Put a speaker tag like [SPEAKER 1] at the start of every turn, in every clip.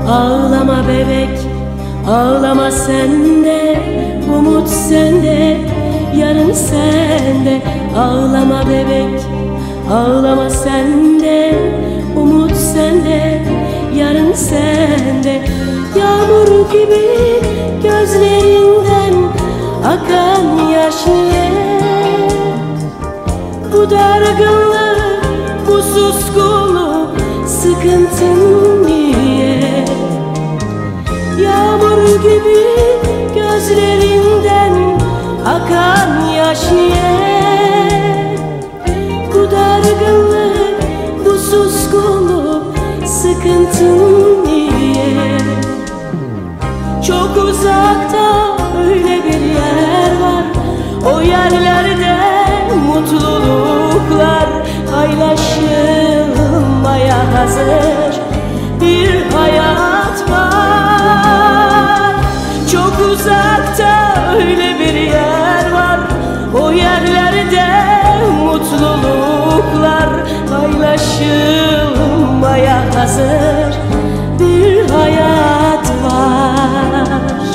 [SPEAKER 1] Ağlama bebek, ağlama sende, umut sende, yarın sende. Ağlama bebek, ağlama sende, umut sende, yarın sende. Yağmur gibi gözlerinden akan yaş niye? Bu dargınlık, bu suskunluk, sıkıntın niye? Yağmur gibi gözlerinden akan yaş niye? Bu dargınlık, bu suskunluk, sıkıntın niye? Çok uzakta öyle bir yer var, o yerlerde mutluluklar paylaşılmaya hazır bir hayat var. Çok uzakta öyle bir yer var, o yerlerde mutluluklar paylaşılmaya hazır bir hayat var.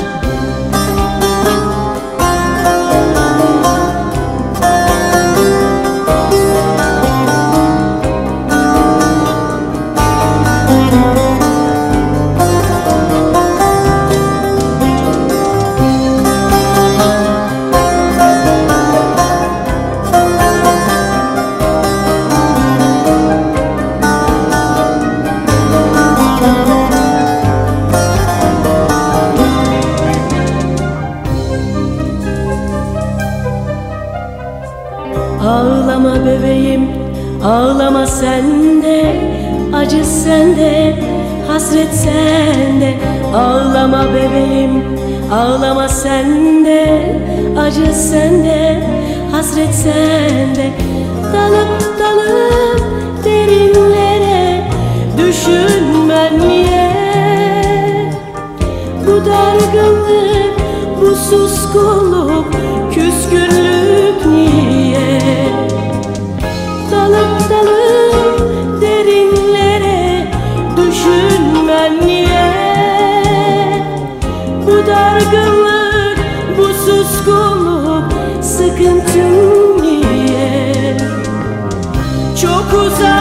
[SPEAKER 1] Ağlama bebeğim, ağlama sende, acı sende, hasret sende. Ağlama bebeğim, ağlama sende, acı sende, hasret sende. Dalıp dalıp derinlere düşünmen niye? Bu dargınlık, bu suskunluk, küskünlük niye? Dalıp dalıp derinlere düşünmen niye? Bu dargınlık, bu suskunluk, sıkıntın niye? Çok uzak